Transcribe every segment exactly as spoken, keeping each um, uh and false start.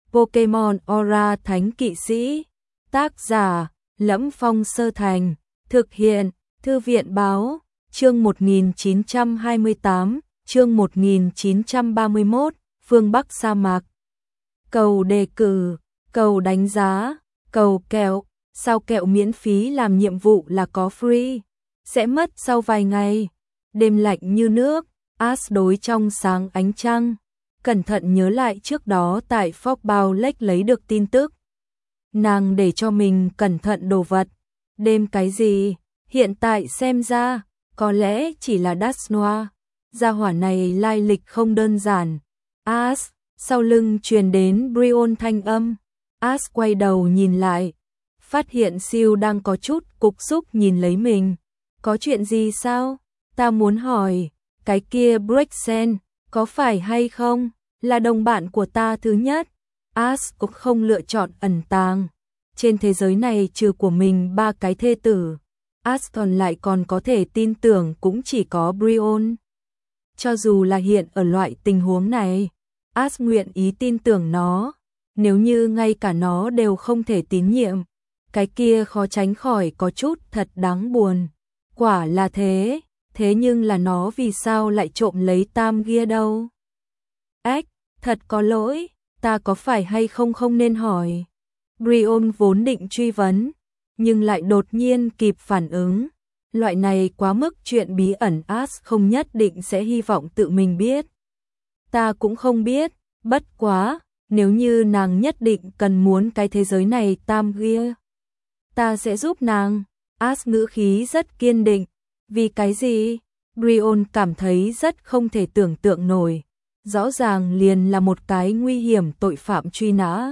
Pokemon Aura Thánh Kỵ Sĩ. Tác giả: Lẫm Phong Sơ Thành. Thực hiện: Thư viện Báo. Chương một nghìn chín trăm hai mươi tám, chương một nghìn chín trăm ba mươi mốt, phương Bắc sa mạc. Cầu đề cử, cầu đánh giá, cầu kẹo, sao kẹo miễn phí làm nhiệm vụ là có free, sẽ mất sau vài ngày. Đêm lạnh như nước, Ash đối trong sáng ánh trăng, cẩn thận nhớ lại trước đó tại Fogbough Lake lấy được tin tức. Nàng để cho mình cẩn thận đồ vật. Đêm cái gì? Hiện tại xem ra, có lẽ chỉ là Dusknoir. Gia hỏa này lai lịch không đơn giản. Ash, sau lưng truyền đến Brion thanh âm. Ash quay đầu nhìn lại, phát hiện Siêu đang có chút cục xúc nhìn lấy mình. Có chuyện gì sao? Ta muốn hỏi, cái kia Brexen, có phải hay không? Là đồng bạn của ta thứ nhất. Ash cũng không lựa chọn ẩn tàng. Trên thế giới này trừ của mình ba cái thê tử, Ash còn lại còn có thể tin tưởng cũng chỉ có Brion. Cho dù là hiện ở loại tình huống này, Ash nguyện ý tin tưởng nó. Nếu như ngay cả nó đều không thể tín nhiệm, cái kia khó tránh khỏi có chút thật đáng buồn. Quả là thế, thế nhưng là nó vì sao lại trộm lấy tam gia đâu? Ếch, thật có lỗi, ta có phải hay không không nên hỏi. Brion vốn định truy vấn, nhưng lại đột nhiên kịp phản ứng. Loại này quá mức chuyện bí ẩn Ash không nhất định sẽ hy vọng tự mình biết. Ta cũng không biết, bất quá, nếu như nàng nhất định cần muốn cái thế giới này tam gia, ta sẽ giúp nàng. Ash ngữ khí rất kiên định. Vì cái gì? Brion cảm thấy rất không thể tưởng tượng nổi. Rõ ràng liền là một cái nguy hiểm tội phạm truy nã.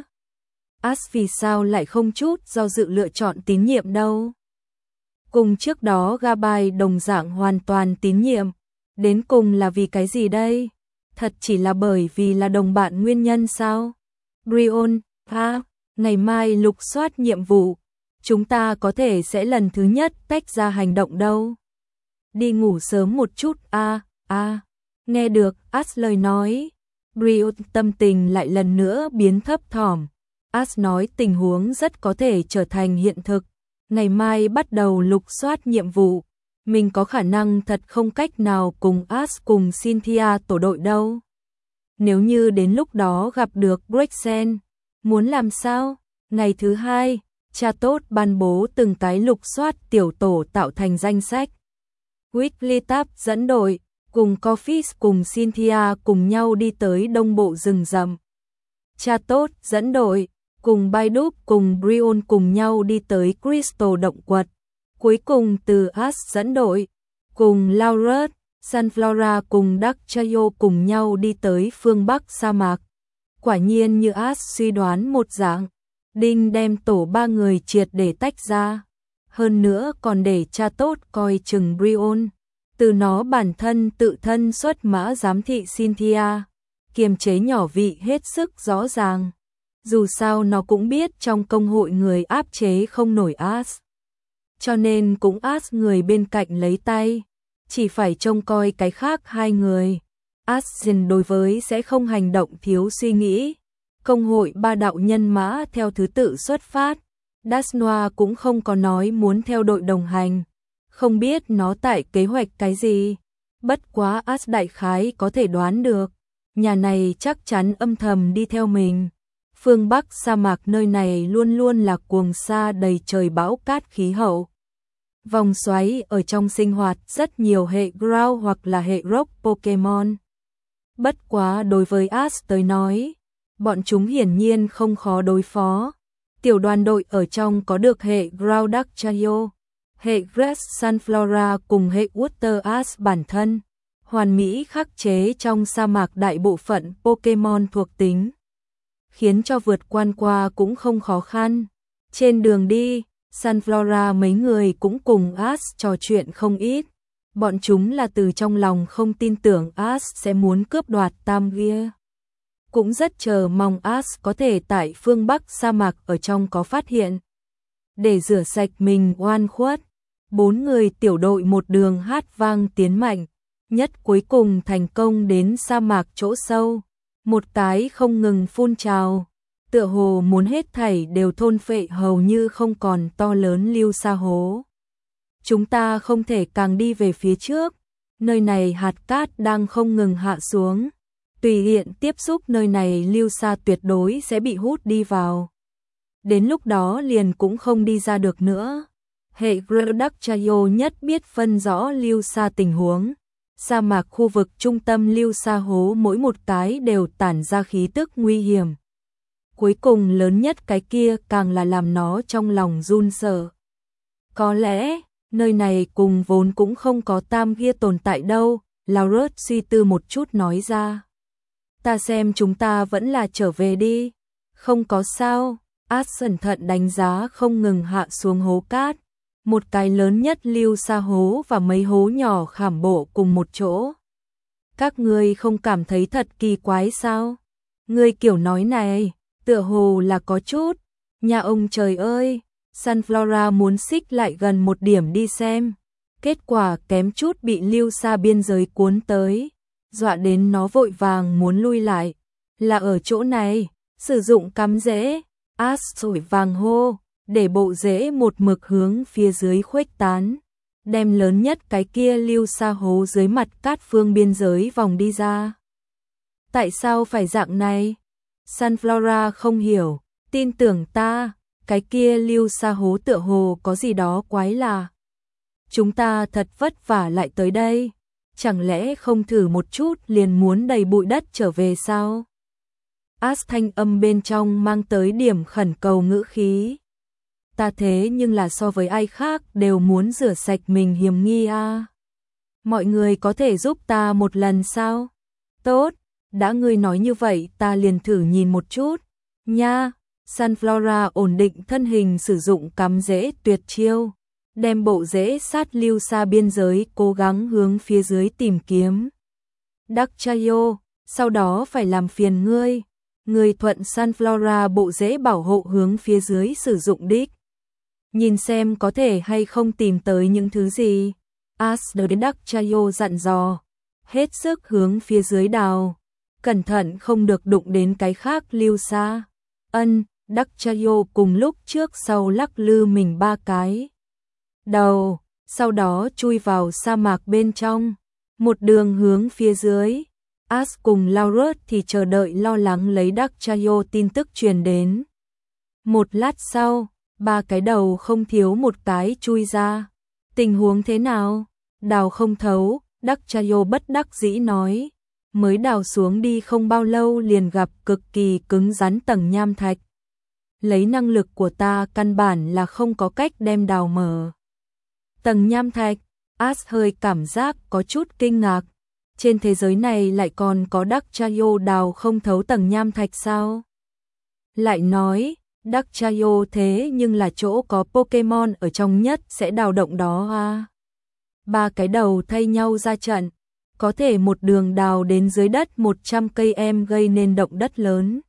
Ash vì sao lại không chút do dự lựa chọn tín nhiệm đâu? Cùng trước đó Gabai đồng dạng hoàn toàn tín nhiệm. Đến cùng là vì cái gì đây? Thật chỉ là bởi vì là đồng bạn nguyên nhân sao? Brion, ha, ngày mai lục soát nhiệm vụ. Chúng ta có thể sẽ lần thứ nhất tách ra hành động đâu. Đi ngủ sớm một chút a à, a à. Nghe được Ash lời nói, Brion tâm tình lại lần nữa biến thấp thỏm. Ash nói tình huống rất có thể trở thành hiện thực. Ngày mai bắt đầu lục soát nhiệm vụ. Mình có khả năng thật không cách nào cùng Ash cùng Cynthia tổ đội đâu. Nếu như đến lúc đó gặp được Brexen, muốn làm sao? Ngày thứ hai, cha tốt ban bố từng cái lục soát tiểu tổ tạo thành danh sách. Wigglytuff dẫn đội, cùng Coffee cùng Cynthia cùng nhau đi tới đông bộ rừng rậm. Cha tốt dẫn đội, cùng Baidup cùng Brion cùng nhau đi tới Crystal động quật. Cuối cùng từ Ash dẫn đội, cùng Laurus, Sunflora cùng Darkchayo cùng nhau đi tới phương Bắc sa mạc. Quả nhiên như Ash suy đoán một dạng, Đinh đem tổ ba người triệt để tách ra. Hơn nữa còn để cha tốt coi chừng Brion. Từ nó bản thân tự thân xuất mã giám thị Cynthia, kiềm chế nhỏ vị hết sức rõ ràng. Dù sao nó cũng biết trong công hội người áp chế không nổi Ash. Cho nên cũng Ash người bên cạnh lấy tay. Chỉ phải trông coi cái khác hai người. Ash đối với sẽ không hành động thiếu suy nghĩ. Công hội ba đạo nhân mã theo thứ tự xuất phát. Dusknoir cũng không có nói muốn theo đội đồng hành. Không biết nó tại kế hoạch cái gì. Bất quá Ash đại khái có thể đoán được. Nhà này chắc chắn âm thầm đi theo mình. Phương Bắc sa mạc nơi này luôn luôn là cuồng sa đầy trời bão cát khí hậu. Vòng xoáy ở trong sinh hoạt rất nhiều hệ ground hoặc là hệ rock Pokemon. Bất quá đối với Ash tới nói, bọn chúng hiển nhiên không khó đối phó. Tiểu đoàn đội ở trong có được hệ ground Darkchayo, hệ Grass Sunflora cùng hệ Water Ash bản thân. Hoàn mỹ khắc chế trong sa mạc đại bộ phận Pokemon thuộc tính, khiến cho vượt quan qua cũng không khó khăn. Trên đường đi, Sunflora mấy người cũng cùng Ash trò chuyện không ít. Bọn chúng là từ trong lòng không tin tưởng Ash sẽ muốn cướp đoạt tam gia. Cũng rất chờ mong Ash có thể tại phương Bắc sa mạc ở trong có phát hiện. Để rửa sạch mình oan khuất, bốn người tiểu đội một đường hát vang tiến mạnh, nhất cuối cùng thành công đến sa mạc chỗ sâu. Một cái không ngừng phun trào, tựa hồ muốn hết thảy đều thôn phệ hầu như không còn to lớn lưu sa hố. Chúng ta không thể càng đi về phía trước, nơi này hạt cát đang không ngừng hạ xuống. Tùy tiện tiếp xúc nơi này lưu sa tuyệt đối sẽ bị hút đi vào. Đến lúc đó liền cũng không đi ra được nữa. Hệ Grodakchayo nhất biết phân rõ lưu sa tình huống. Sa mạc khu vực trung tâm lưu sa hố mỗi một cái đều tản ra khí tức nguy hiểm. Cuối cùng lớn nhất cái kia càng là làm nó trong lòng run sợ. Có lẽ, nơi này cùng vốn cũng không có tam kia tồn tại đâu, Laurus suy tư một chút nói ra. Ta xem chúng ta vẫn là trở về đi. Không có sao, As cẩn thận đánh giá không ngừng hạ xuống hố cát. Một cái lớn nhất lưu sa hố và mấy hố nhỏ khảm bộ cùng một chỗ. Các ngươi không cảm thấy thật kỳ quái sao? Ngươi kiểu nói này, tựa hồ là có chút. Nhà ông trời ơi, Sunflora muốn xích lại gần một điểm đi xem. Kết quả kém chút bị lưu sa biên giới cuốn tới. Dọa đến nó vội vàng muốn lui lại. Là ở chỗ này, sử dụng cắm rễ. As sủi vàng hô, để bộ rễ một mực hướng phía dưới khuếch tán. Đem lớn nhất cái kia lưu sa hố dưới mặt cát phương biên giới vòng đi ra. Tại sao phải dạng này? Sunflora không hiểu, tin tưởng ta, cái kia lưu sa hố tựa hồ có gì đó quái lạ. Chúng ta thật vất vả lại tới đây, chẳng lẽ không thử một chút liền muốn đầy bụi đất trở về sao? As thanh âm bên trong mang tới điểm khẩn cầu ngữ khí. Ta thế nhưng là so với ai khác đều muốn rửa sạch mình hiểm nghi à. Mọi người có thể giúp ta một lần sao? Tốt, đã ngươi nói như vậy ta liền thử nhìn một chút. Nha, Sunflora ổn định thân hình sử dụng cắm rễ tuyệt chiêu. Đem bộ rễ sát lưu sa biên giới cố gắng hướng phía dưới tìm kiếm. Dakchayo, sau đó phải làm phiền ngươi. Ngươi thuận Sunflora bộ rễ bảo hộ hướng phía dưới sử dụng đích. Nhìn xem có thể hay không tìm tới những thứ gì. As đến Dakchayo dặn dò. Hết sức hướng phía dưới đào. Cẩn thận không được đụng đến cái khác lưu sa. Ân, Dakchayo cùng lúc trước sau lắc lư mình ba cái đầu, sau đó chui vào sa mạc bên trong, một đường hướng phía dưới. As cùng Laurus thì chờ đợi lo lắng lấy Dakchayo tin tức truyền đến. Một lát sau, ba cái đầu không thiếu một cái chui ra. Tình huống thế nào? Đào không thấu, Dakchayo bất đắc dĩ nói. Mới đào xuống đi không bao lâu liền gặp cực kỳ cứng rắn tầng nham thạch. Lấy năng lực của ta căn bản là không có cách đem đào mở. Tầng nham thạch, As hơi cảm giác có chút kinh ngạc. Trên thế giới này lại còn có Dakchayo đào không thấu tầng nham thạch sao? Lại nói, Dakchayo thế nhưng là chỗ có Pokemon ở trong nhất sẽ đào động đó à? Ba cái đầu thay nhau ra trận, có thể một đường đào đến dưới đất một trăm cây em gây nên động đất lớn.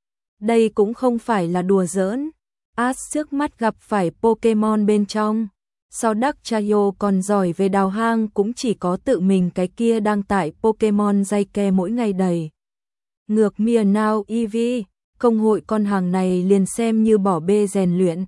Đây cũng không phải là đùa giỡn. As trước mắt gặp phải Pokemon bên trong. Sau Dakchayo còn giỏi về đào hang cũng chỉ có tự mình cái kia đang tại Pokemon dây ke mỗi ngày đầy. Ngược Meowth Eevee, công hội con hàng này liền xem như bỏ bê rèn luyện.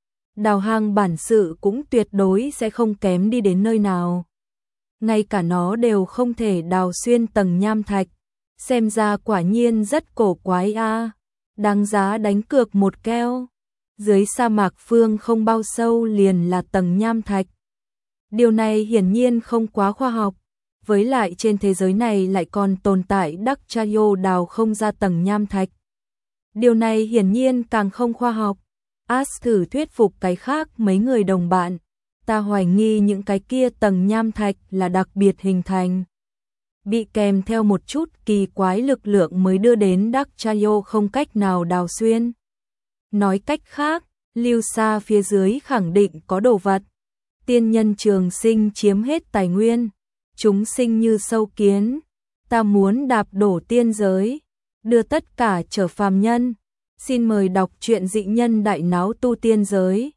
Đào hang bản sự cũng tuyệt đối sẽ không kém đi đến nơi nào. Ngay cả nó đều không thể đào xuyên tầng nham thạch. Xem ra quả nhiên rất cổ quái a. À. Đáng giá đánh cược một keo. Dưới sa mạc phương không bao sâu liền là tầng nham thạch. Điều này hiển nhiên không quá khoa học. Với lại trên thế giới này lại còn tồn tại Dakchayo đào không ra tầng nham thạch. Điều này hiển nhiên càng không khoa học. As thử thuyết phục cái khác mấy người đồng bạn. Ta hoài nghi những cái kia tầng nham thạch là đặc biệt hình thành. Bị kèm theo một chút kỳ quái lực lượng mới đưa đến Dakchayo không cách nào đào xuyên. Nói cách khác, lưu sa phía dưới khẳng định có đồ vật. Tiên nhân trường sinh chiếm hết tài nguyên. Chúng sinh như sâu kiến. Ta muốn đạp đổ tiên giới. Đưa tất cả trở phàm nhân. Xin mời đọc truyện dị nhân đại náo tu tiên giới.